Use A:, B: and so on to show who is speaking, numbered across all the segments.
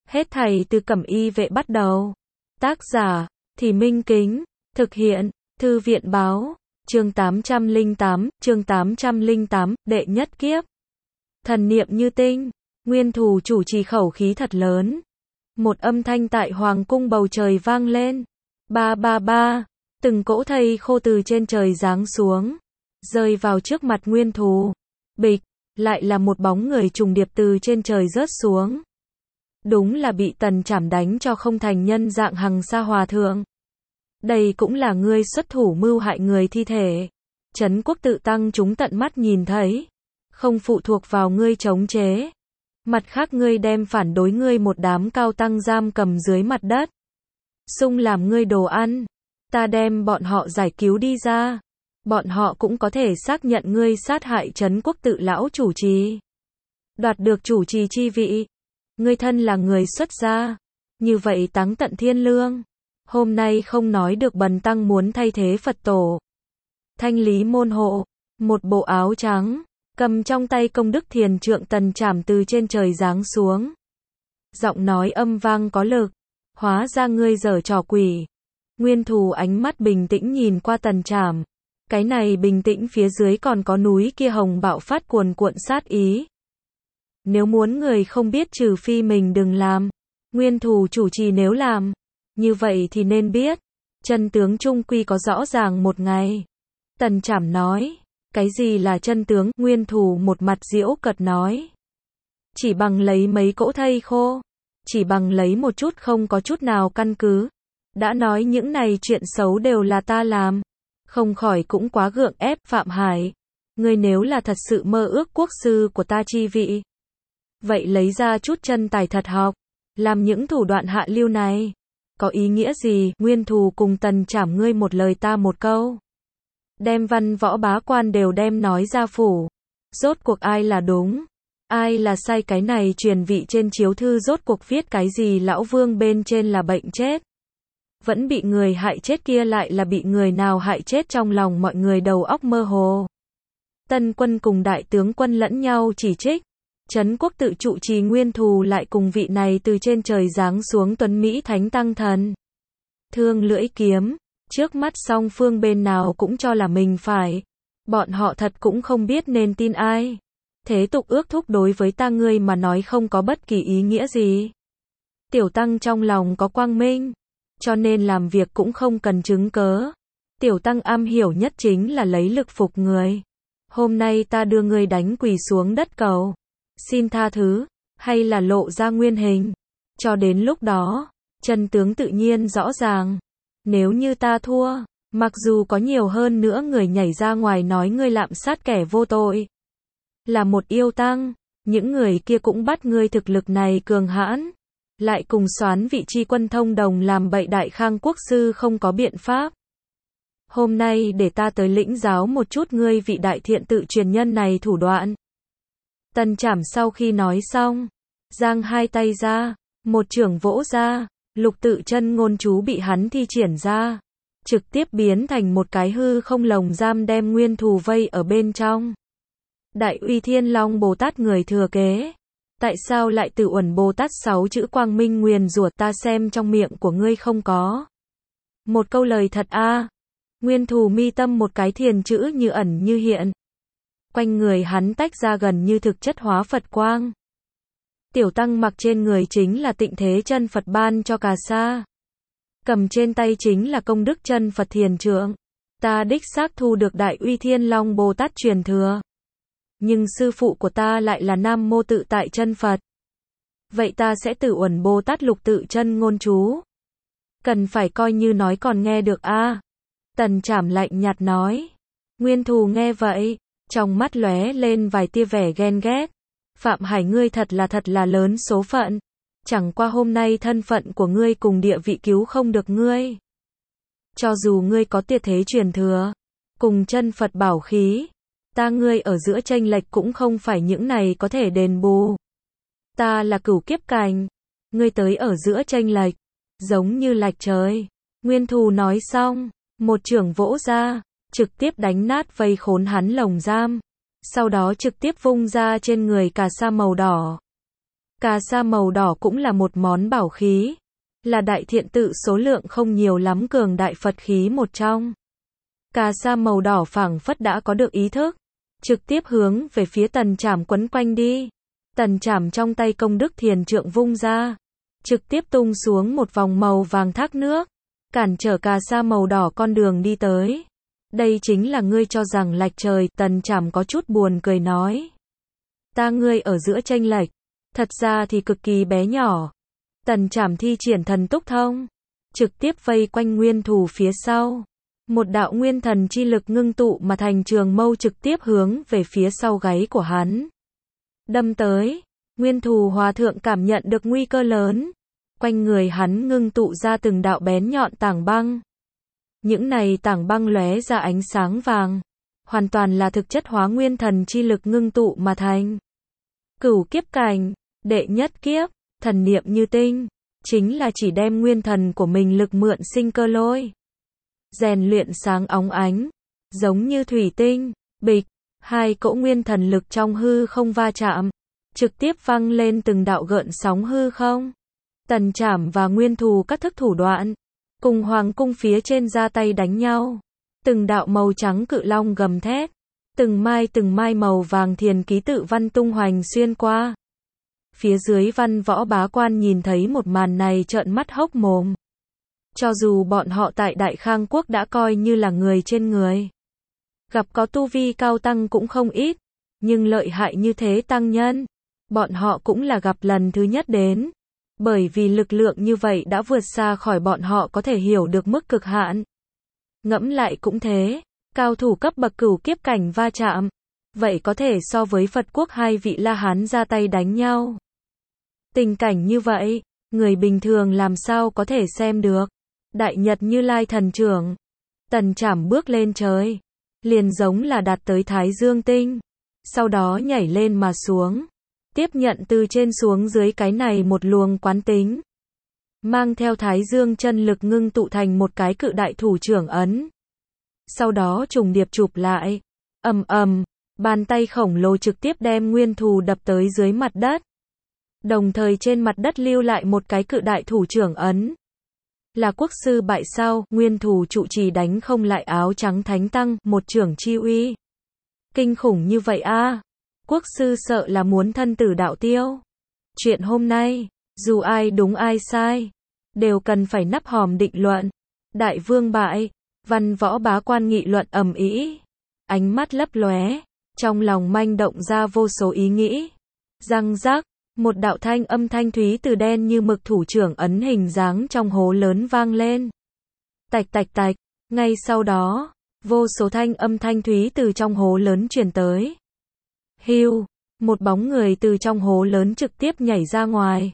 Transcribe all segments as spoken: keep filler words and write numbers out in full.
A: Hết thảy từ Cẩm Y Vệ bắt đầu. Tác giả, Thì Minh Kính. Thực hiện, Thư viện Báo. Chương tám trăm lẻ tám, chương tám trăm lẻ tám, đệ nhất kiếp. Thần niệm như tinh. Nguyên Thù chủ trì khẩu khí thật lớn. Một âm thanh tại hoàng cung bầu trời vang lên. Ba ba ba. Từng cỗ thây khô từ trên trời giáng xuống. Rơi vào trước mặt Nguyên Thù. Bịch. Lại là một bóng người trùng điệp từ trên trời rớt xuống. Đúng là bị Tần Trảm đánh cho không thành nhân dạng Hằng Sa Hòa Thượng. Đây cũng là ngươi xuất thủ mưu hại người thi thể. Trấn Quốc tự tăng chúng tận mắt nhìn thấy. Không phụ thuộc vào ngươi chống chế. Mặt khác ngươi đem phản đối ngươi một đám cao tăng giam cầm dưới mặt đất. Xung làm ngươi đồ ăn. Ta đem bọn họ giải cứu đi ra. Bọn họ cũng có thể xác nhận ngươi sát hại Trấn Quốc tự lão chủ trì. Đoạt được chủ trì chi vị. Ngươi thân là người xuất gia. Như vậy táng tận thiên lương. Hôm nay không nói được bần tăng muốn thay thế Phật tổ. Thanh lý môn hộ. Một bộ áo trắng. Cầm trong tay công đức thiền trượng Tần Trảm từ trên trời giáng xuống. Giọng nói âm vang có lực. Hóa ra ngươi giở trò quỷ. Nguyên Thù ánh mắt bình tĩnh nhìn qua Tần Trảm. Cái này bình tĩnh phía dưới còn có núi kia hồng bạo phát cuồn cuộn sát ý. Nếu muốn người không biết trừ phi mình đừng làm. Nguyên Thù chủ trì nếu làm. Như vậy thì nên biết. Chân tướng trung quy có rõ ràng một ngày. Tần Trảm nói. Cái gì là chân tướng? Nguyên Thù một mặt giễu cợt nói. Chỉ bằng lấy mấy cỗ thây khô. Chỉ bằng lấy một chút không có chút nào căn cứ. Đã nói những này chuyện xấu đều là ta làm. Không khỏi cũng quá gượng ép. Phạm Hải. Ngươi nếu là thật sự mơ ước quốc sư của ta chi vị. Vậy lấy ra chút chân tài thật học. Làm những thủ đoạn hạ lưu này. Có ý nghĩa gì? Nguyên Thù cùng Tần Trảm ngươi một lời ta một câu. Đem văn võ bá quan đều đem nói ra phủ. Rốt cuộc ai là đúng? Ai là sai? Cái này truyền vị trên chiếu thư rốt cuộc viết cái gì? Lão vương bên trên là bệnh chết. Vẫn bị người hại chết kia lại là bị người nào hại chết? Trong lòng mọi người đầu óc mơ hồ. Tân quân cùng đại tướng quân lẫn nhau chỉ trích. Trấn Quốc tự trụ trì Nguyên Thù lại cùng vị này từ trên trời giáng xuống tuấn Mỹ thánh tăng thần. Thương lưỡi kiếm. Trước mắt song phương bên nào cũng cho là mình phải. Bọn họ thật cũng không biết nên tin ai. Thế tục ước thúc đối với ta ngươi mà nói không có bất kỳ ý nghĩa gì. Tiểu tăng trong lòng có quang minh. Cho nên làm việc cũng không cần chứng cớ. Tiểu tăng am hiểu nhất chính là lấy lực phục người. Hôm nay ta đưa ngươi đánh quỳ xuống đất cầu. Xin tha thứ. Hay là lộ ra nguyên hình. Cho đến lúc đó. Chân tướng tự nhiên rõ ràng. Nếu như ta thua, mặc dù có nhiều hơn nữa người nhảy ra ngoài nói ngươi lạm sát kẻ vô tội, là một yêu tăng, những người kia cũng bắt ngươi thực lực này cường hãn, lại cùng soán vị chi quân thông đồng làm bậy đại khang quốc sư không có biện pháp. Hôm nay để ta tới lĩnh giáo một chút ngươi vị đại thiện tự truyền nhân này thủ đoạn. Tần Trảm sau khi nói xong, giang hai tay ra, một chưởng vỗ ra. Lục tự chân ngôn chú bị hắn thi triển ra. Trực tiếp biến thành một cái hư không lồng giam đem Nguyên Thù vây ở bên trong. Đại uy Thiên Long Bồ Tát người thừa kế. Tại sao lại Tử Uẩn Bồ Tát sáu chữ quang minh nguyền rủa ta xem trong miệng của ngươi không có. Một câu lời thật a. À. Nguyên Thù mi tâm một cái thiền chữ như ẩn như hiện. Quanh người hắn tách ra gần như thực chất hóa Phật quang. Tiểu tăng mặc trên người chính là tịnh thế chân Phật ban cho cà sa. Cầm trên tay chính là công đức chân Phật thiền trượng. Ta đích xác thu được Đại uy Thiên Long Bồ Tát truyền thừa. Nhưng sư phụ của ta lại là Nam Mô Tự Tại chân Phật. Vậy ta sẽ Tử Uẩn Bồ Tát lục tự chân ngôn chú. Cần phải coi như nói còn nghe được a. À. Tần Trảm lạnh nhạt nói. Nguyên Thù nghe vậy, trong mắt lóe lên vài tia vẻ ghen ghét. Phạm Hải ngươi thật là thật là lớn số phận. Chẳng qua hôm nay thân phận của ngươi cùng địa vị cứu không được ngươi. Cho dù ngươi có tiệt thế truyền thừa, cùng chân Phật bảo khí, ta ngươi ở giữa chênh lệch cũng không phải những này có thể đền bù. Ta là cửu kiếp cảnh, ngươi tới ở giữa chênh lệch, giống như lệch trời. Nguyên Thù nói xong, một chưởng vỗ ra, trực tiếp đánh nát vây khốn hắn lồng giam. Sau đó trực tiếp vung ra trên người cà sa màu đỏ. Cà sa màu đỏ cũng là một món bảo khí, là đại thiện tự số lượng không nhiều lắm cường đại Phật khí một trong. Cà sa màu đỏ phảng phất đã có được ý thức, trực tiếp hướng về phía Tần Trảm quấn quanh đi. Tần Trảm trong tay công đức thiền trượng vung ra, trực tiếp tung xuống một vòng màu vàng thác nước, cản trở cà sa màu đỏ con đường đi tới. Đây chính là ngươi cho rằng lệch trời, Tần Trảm có chút buồn cười nói. Ta ngươi ở giữa chênh lệch, thật ra thì cực kỳ bé nhỏ. Tần Trảm thi triển thần túc thông, trực tiếp vây quanh nguyên thù phía sau. Một đạo nguyên thần chi lực ngưng tụ mà thành trường mâu trực tiếp hướng về phía sau gáy của hắn. Đâm tới, nguyên thù hòa thượng cảm nhận được nguy cơ lớn. Quanh người hắn ngưng tụ ra từng đạo bén nhọn tảng băng. Những này tảng băng lóe ra ánh sáng vàng, hoàn toàn là thực chất hóa nguyên thần chi lực ngưng tụ mà thành. Cửu kiếp cảnh, đệ nhất kiếp, thần niệm như tinh, chính là chỉ đem nguyên thần của mình lực mượn sinh cơ lôi. Rèn luyện sáng óng ánh, giống như thủy tinh, bịch, hai cỗ nguyên thần lực trong hư không va chạm, trực tiếp văng lên từng đạo gợn sóng hư không. Tần Trảm và nguyên thù các thức thủ đoạn, cùng hoàng cung phía trên ra tay đánh nhau. Từng đạo màu trắng cự long gầm thét, từng mai từng mai màu vàng thiền ký tự văn tung hoành xuyên qua. Phía dưới Văn Võ bá quan nhìn thấy một màn này trợn mắt hốc mồm. Cho dù bọn họ tại Đại Khang Quốc đã coi như là người trên người, gặp có tu vi cao tăng cũng không ít, nhưng lợi hại như thế tăng nhân, bọn họ cũng là gặp lần thứ nhất đến. Bởi vì lực lượng như vậy đã vượt xa khỏi bọn họ có thể hiểu được mức cực hạn. Ngẫm lại cũng thế, cao thủ cấp bậc cửu kiếp cảnh va chạm, vậy có thể so với Phật quốc hai vị La Hán ra tay đánh nhau. Tình cảnh như vậy, người bình thường làm sao có thể xem được. Đại Nhật Như Lai thần trưởng, Tần Trảm bước lên trời, liền giống là đạt tới Thái Dương tinh, sau đó nhảy lên mà xuống, tiếp nhận từ trên xuống dưới cái này một luồng quán tính, mang theo Thái Dương chân lực ngưng tụ thành một cái cự đại thủ trưởng ấn. Sau đó trùng điệp chụp lại, ầm ầm, bàn tay khổng lồ trực tiếp đem nguyên thù đập tới dưới mặt đất. Đồng thời trên mặt đất lưu lại một cái cự đại thủ trưởng ấn. Là quốc sư bại sao, nguyên thù trụ trì đánh không lại áo trắng thánh tăng, một trưởng chi uy. Kinh khủng như vậy a, à. Quốc sư sợ là muốn thân tử đạo tiêu. Chuyện hôm nay, dù ai đúng ai sai, đều cần phải nắp hòm định luận. Đại vương bại, Văn Võ bá quan nghị luận ầm ĩ, ánh mắt lấp lóe, trong lòng manh động ra vô số ý nghĩ. Răng rắc, một đạo thanh âm thanh thúy từ đen như mực thủ trưởng ấn hình dáng trong hố lớn vang lên. Tạch tạch tạch, ngay sau đó, vô số thanh âm thanh thúy từ trong hố lớn truyền tới. Hiu, một bóng người từ trong hố lớn trực tiếp nhảy ra ngoài.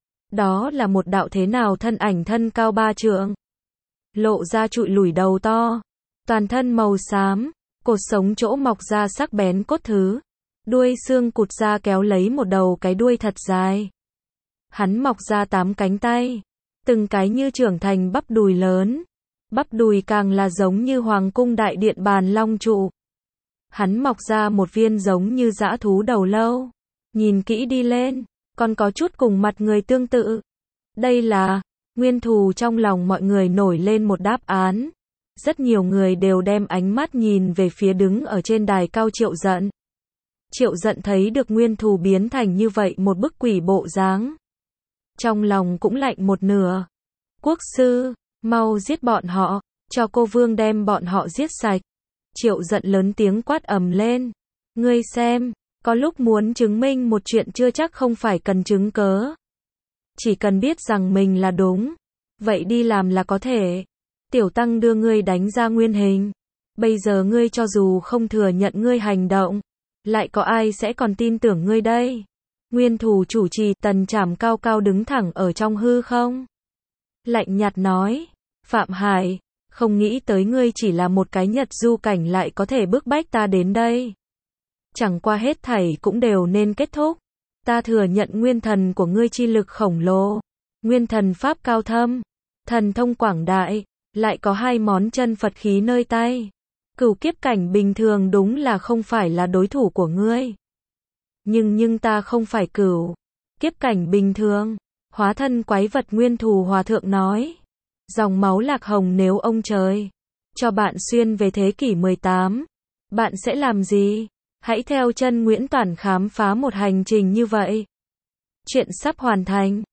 A: Đó là một đạo thế nào thân ảnh thân cao ba trượng, lộ ra trụi lủi đầu to, toàn thân màu xám, cột sống chỗ mọc ra sắc bén cốt thứ, đuôi xương cụt ra kéo lấy một đầu cái đuôi thật dài. Hắn mọc ra tám cánh tay, từng cái như trưởng thành bắp đùi lớn, bắp đùi càng là giống như hoàng cung đại điện bàn long trụ. Hắn mọc ra một viên giống như dã thú đầu lâu, nhìn kỹ đi lên, còn có chút cùng mặt người tương tự. Đây là, nguyên thù trong lòng mọi người nổi lên một đáp án. Rất nhiều người đều đem ánh mắt nhìn về phía đứng ở trên đài cao Triệu Dận. Triệu Dận thấy được nguyên thù biến thành như vậy một bức quỷ bộ dáng, trong lòng cũng lạnh một nửa. Quốc sư, mau giết bọn họ, cho cô vương đem bọn họ giết sạch. Triệu Dận lớn tiếng quát ầm lên. Ngươi xem, có lúc muốn chứng minh một chuyện chưa chắc không phải cần chứng cớ. Chỉ cần biết rằng mình là đúng, vậy đi làm là có thể. Tiểu tăng đưa ngươi đánh ra nguyên hình. Bây giờ ngươi cho dù không thừa nhận ngươi hành động, lại có ai sẽ còn tin tưởng ngươi đây? Nguyên thù chủ trì, Tần Trảm cao cao đứng thẳng ở trong hư không, lạnh nhạt nói, Phạm Hải, không nghĩ tới ngươi chỉ là một cái Nhật du cảnh lại có thể bức bách ta đến đây. Chẳng qua hết thảy cũng đều nên kết thúc. Ta thừa nhận nguyên thần của ngươi chi lực khổng lồ, nguyên thần pháp cao thâm, thần thông quảng đại, lại có hai món chân Phật khí nơi tay. Cửu kiếp cảnh bình thường đúng là không phải là đối thủ của ngươi. Nhưng nhưng ta không phải cửu Kiếp cảnh bình thường, hóa thân quái vật nguyên thù hòa thượng nói. Dòng máu lạc hồng nếu ông trời cho bạn xuyên về thế kỷ mười tám, bạn sẽ làm gì? Hãy theo chân Nguyễn Toản khám phá một hành trình như vậy. Chuyện sắp hoàn thành.